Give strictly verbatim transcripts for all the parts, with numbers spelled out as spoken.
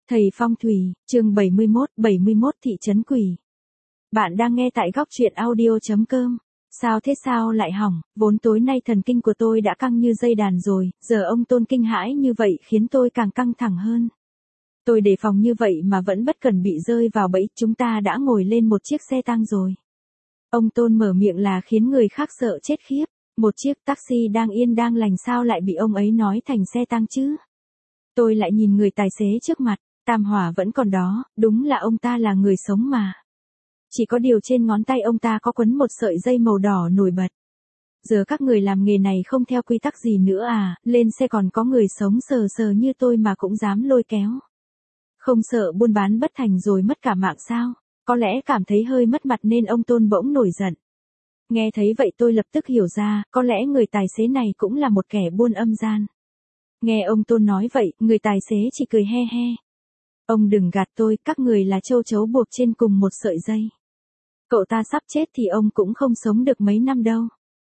Thầy Phong Thủy, chương bảy mươi mốt, bảy mươi mốt Thị trấn quỷ. Bạn đang nghe tại góc truyện audio.com. Sao thế sao lại hỏng, vốn tối nay thần kinh của tôi đã căng như dây đàn rồi, giờ ông Tôn kinh hãi như vậy khiến tôi càng căng thẳng hơn. Tôi đề phòng như vậy mà vẫn bất cẩn bị rơi vào bẫy, chúng ta đã ngồi lên một chiếc xe tang rồi. Ông Tôn mở miệng là khiến người khác sợ chết khiếp, một chiếc taxi đang yên đang lành sao lại bị ông ấy nói thành xe tang chứ? Tôi lại nhìn người tài xế trước mặt. Tam hỏa vẫn còn đó, đúng là ông ta là người sống mà. Chỉ có điều trên ngón tay ông ta có quấn một sợi dây màu đỏ nổi bật. Giờ các người làm nghề này không theo quy tắc gì nữa à, lên xe còn có người sống sờ sờ như tôi mà cũng dám lôi kéo. Không sợ buôn bán bất thành rồi mất cả mạng sao, có lẽ cảm thấy hơi mất mặt nên ông Tôn bỗng nổi giận. Nghe thấy vậy tôi lập tức hiểu ra, có lẽ người tài xế này cũng là một kẻ buôn âm gian. Nghe ông Tôn nói vậy, người tài xế chỉ cười he he. Ông đừng gạt tôi, các người là châu chấu buộc trên cùng một sợi dây. Cậu ta sắp chết thì ông cũng không sống được mấy năm đâu.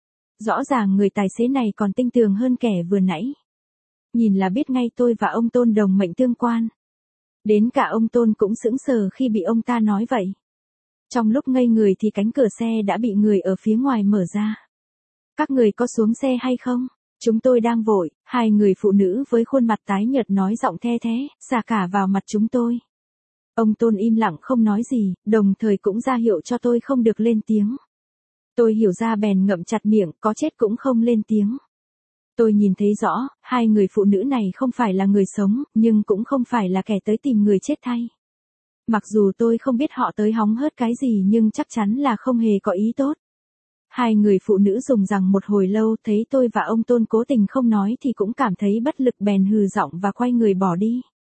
Rõ ràng người tài xế này còn tinh tường hơn kẻ vừa nãy. Nhìn là biết ngay tôi và ông Tôn đồng mệnh tương quan. Đến cả ông Tôn cũng sững sờ khi bị ông ta nói vậy. Trong lúc ngây người thì cánh cửa xe đã bị người ở phía ngoài mở ra. Các người có xuống xe hay không? Chúng tôi đang vội, hai người phụ nữ với khuôn mặt tái nhợt nói giọng the thế, xả cả vào mặt chúng tôi. Ông Tôn im lặng không nói gì, đồng thời cũng ra hiệu cho tôi không được lên tiếng. Tôi hiểu ra bèn ngậm chặt miệng, có chết cũng không lên tiếng. Tôi nhìn thấy rõ, hai người phụ nữ này không phải là người sống, nhưng cũng không phải là kẻ tới tìm người chết thay. Mặc dù tôi không biết họ tới hóng hớt cái gì nhưng chắc chắn là không hề có ý tốt. Hai người phụ nữ dùng rằng một hồi lâu thấy tôi và ông Tôn cố tình không nói thì cũng cảm thấy bất lực bèn hừ giọng và quay người bỏ đi.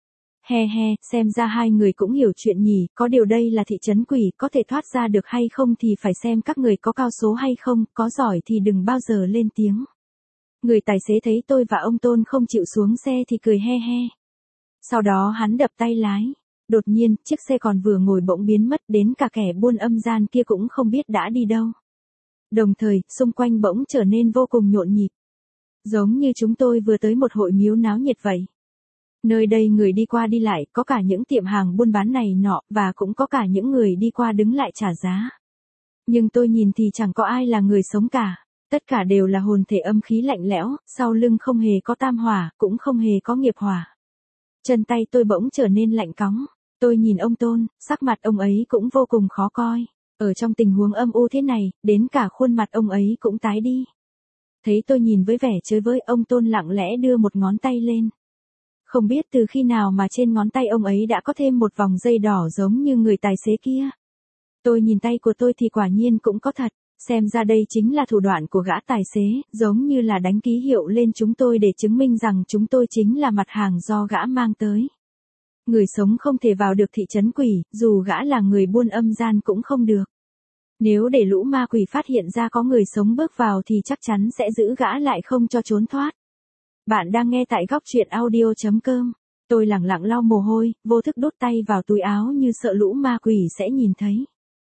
He he, xem ra hai người cũng hiểu chuyện nhỉ, có điều đây là thị trấn quỷ, có thể thoát ra được hay không thì phải xem các người có cao số hay không, có giỏi thì đừng bao giờ lên tiếng. Người tài xế thấy tôi và ông Tôn không chịu xuống xe thì cười he he. Sau đó hắn đập tay lái. Đột nhiên, chiếc xe còn vừa ngồi bỗng biến mất, đến cả kẻ buôn âm gian kia cũng không biết đã đi đâu. Đồng thời, xung quanh bỗng trở nên vô cùng nhộn nhịp. Giống như chúng tôi vừa tới một hội miếu náo nhiệt vậy. Nơi đây người đi qua đi lại, có cả những tiệm hàng buôn bán này nọ, và cũng có cả những người đi qua đứng lại trả giá. Nhưng tôi nhìn thì chẳng có ai là người sống cả. Tất cả đều là hồn thể âm khí lạnh lẽo, sau lưng không hề có tam hỏa, cũng không hề có nghiệp hỏa. Chân tay tôi bỗng trở nên lạnh cóng. Tôi nhìn ông Tôn, sắc mặt ông ấy cũng vô cùng khó coi. Ở trong tình huống âm u thế này, đến cả khuôn mặt ông ấy cũng tái đi. Thấy tôi nhìn với vẻ chơi với, ông Tôn lặng lẽ đưa một ngón tay lên. Không biết từ khi nào mà trên ngón tay ông ấy đã có thêm một vòng dây đỏ giống như người tài xế kia. Tôi nhìn tay của tôi thì quả nhiên cũng có thật, xem ra đây chính là thủ đoạn của gã tài xế, giống như là đánh ký hiệu lên chúng tôi để chứng minh rằng chúng tôi chính là mặt hàng do gã mang tới. Người sống không thể vào được thị trấn quỷ, dù gã là người buôn âm gian cũng không được. Nếu để lũ ma quỷ phát hiện ra có người sống bước vào thì chắc chắn sẽ giữ gã lại không cho trốn thoát. Bạn đang nghe tại góc truyện audio.com. Tôi lẳng lặng lau mồ hôi, vô thức đút tay vào túi áo như sợ lũ ma quỷ sẽ nhìn thấy.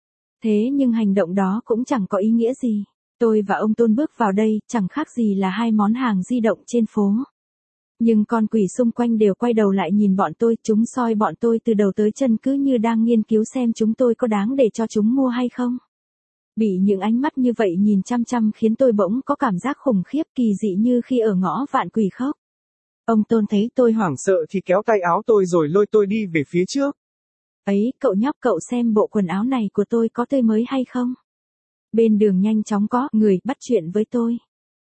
Thế nhưng hành động đó cũng chẳng có ý nghĩa gì. Tôi và ông Tôn bước vào đây, chẳng khác gì là hai món hàng di động trên phố. Nhưng con quỷ xung quanh đều quay đầu lại nhìn bọn tôi, chúng soi bọn tôi từ đầu tới chân cứ như đang nghiên cứu xem chúng tôi có đáng để cho chúng mua hay không. Bị những ánh mắt như vậy nhìn chăm chăm khiến tôi bỗng có cảm giác khủng khiếp kỳ dị như khi ở ngõ vạn quỷ khốc. Ông Tôn thấy tôi hoảng sợ thì kéo tay áo tôi rồi lôi tôi đi về phía trước. Ấy, cậu nhóc, cậu xem bộ quần áo này của tôi có tươi mới hay không? Bên đường nhanh chóng có người bắt chuyện với tôi.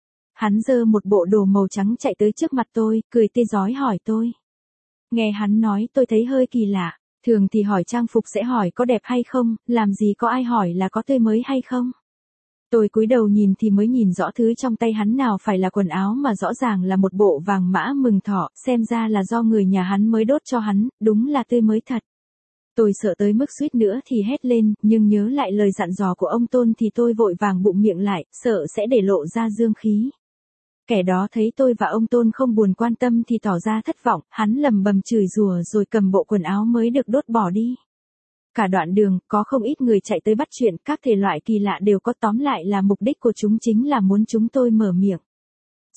Hắn giơ một bộ đồ màu trắng chạy tới trước mặt tôi, cười tươi rói hỏi tôi. Nghe hắn nói tôi thấy hơi kỳ lạ, thường thì hỏi trang phục sẽ hỏi có đẹp hay không, làm gì có ai hỏi là có tươi mới hay không. Tôi cúi đầu nhìn thì mới nhìn rõ thứ trong tay hắn nào phải là quần áo mà rõ ràng là một bộ vàng mã mừng thọ, xem ra là do người nhà hắn mới đốt cho hắn, đúng là tươi mới thật. Tôi sợ tới mức suýt nữa thì hét lên, nhưng nhớ lại lời dặn dò của ông Tôn thì tôi vội vàng bụm miệng lại, sợ sẽ để lộ ra dương khí. Kẻ đó thấy tôi và ông Tôn không buồn quan tâm thì tỏ ra thất vọng, hắn lầm bầm chửi rủa rồi cầm bộ quần áo mới được đốt bỏ đi. Cả đoạn đường, có không ít người chạy tới bắt chuyện, các thể loại kỳ lạ đều có, tóm lại là mục đích của chúng chính là muốn chúng tôi mở miệng.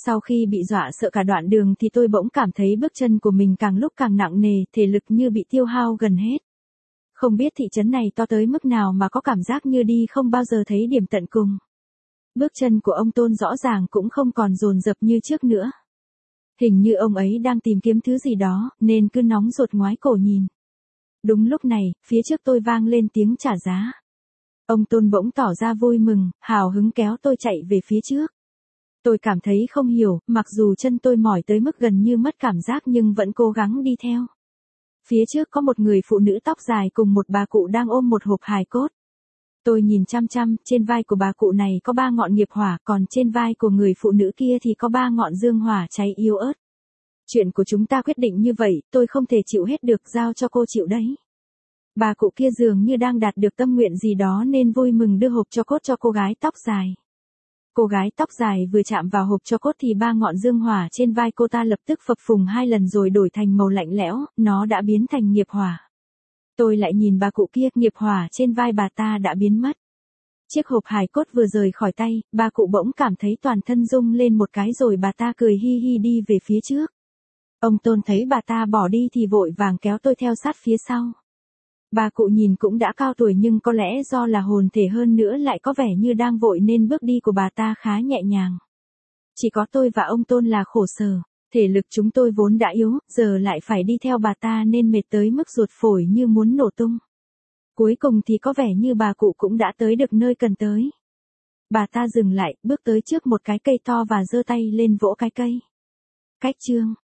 Sau khi bị dọa sợ cả đoạn đường thì tôi bỗng cảm thấy bước chân của mình càng lúc càng nặng nề, thể lực như bị tiêu hao gần hết. Không biết thị trấn này to tới mức nào mà có cảm giác như đi không bao giờ thấy điểm tận cùng. Bước chân của ông Tôn rõ ràng cũng không còn dồn dập như trước nữa. Hình như ông ấy đang tìm kiếm thứ gì đó, nên cứ nóng ruột ngoái cổ nhìn. Đúng lúc này, phía trước tôi vang lên tiếng trả giá. Ông Tôn bỗng tỏ ra vui mừng, hào hứng kéo tôi chạy về phía trước. Tôi cảm thấy không hiểu, mặc dù chân tôi mỏi tới mức gần như mất cảm giác nhưng vẫn cố gắng đi theo. Phía trước có một người phụ nữ tóc dài cùng một bà cụ đang ôm một hộp hài cốt. Tôi nhìn chăm chăm, trên vai của bà cụ này có ba ngọn nghiệp hỏa, còn trên vai của người phụ nữ kia thì có ba ngọn dương hỏa cháy yếu ớt. Chuyện của chúng ta quyết định như vậy, tôi không thể chịu hết được, giao cho cô chịu đấy. Bà cụ kia dường như đang đạt được tâm nguyện gì đó nên vui mừng đưa hộp cho cốt cho cô gái tóc dài. Cô gái tóc dài vừa chạm vào hộp cho cốt thì ba ngọn dương hỏa trên vai cô ta lập tức phập phùng hai lần rồi đổi thành màu lạnh lẽo, nó đã biến thành nghiệp hỏa. Tôi lại nhìn bà cụ kia, nghiệp hỏa trên vai bà ta đã biến mất. Chiếc hộp hài cốt vừa rời khỏi tay, bà cụ bỗng cảm thấy toàn thân rung lên một cái rồi bà ta cười hi hi đi về phía trước. Ông Tôn thấy bà ta bỏ đi thì vội vàng kéo tôi theo sát phía sau. Bà cụ nhìn cũng đã cao tuổi nhưng có lẽ do là hồn thể hơn nữa lại có vẻ như đang vội nên bước đi của bà ta khá nhẹ nhàng. Chỉ có tôi và ông Tôn là khổ sở, thể lực chúng tôi vốn đã yếu, giờ lại phải đi theo bà ta nên mệt tới mức ruột phổi như muốn nổ tung. Cuối cùng thì có vẻ như bà cụ cũng đã tới được nơi cần tới. Bà ta dừng lại, bước tới trước một cái cây to và giơ tay lên vỗ cái cây. Cách chương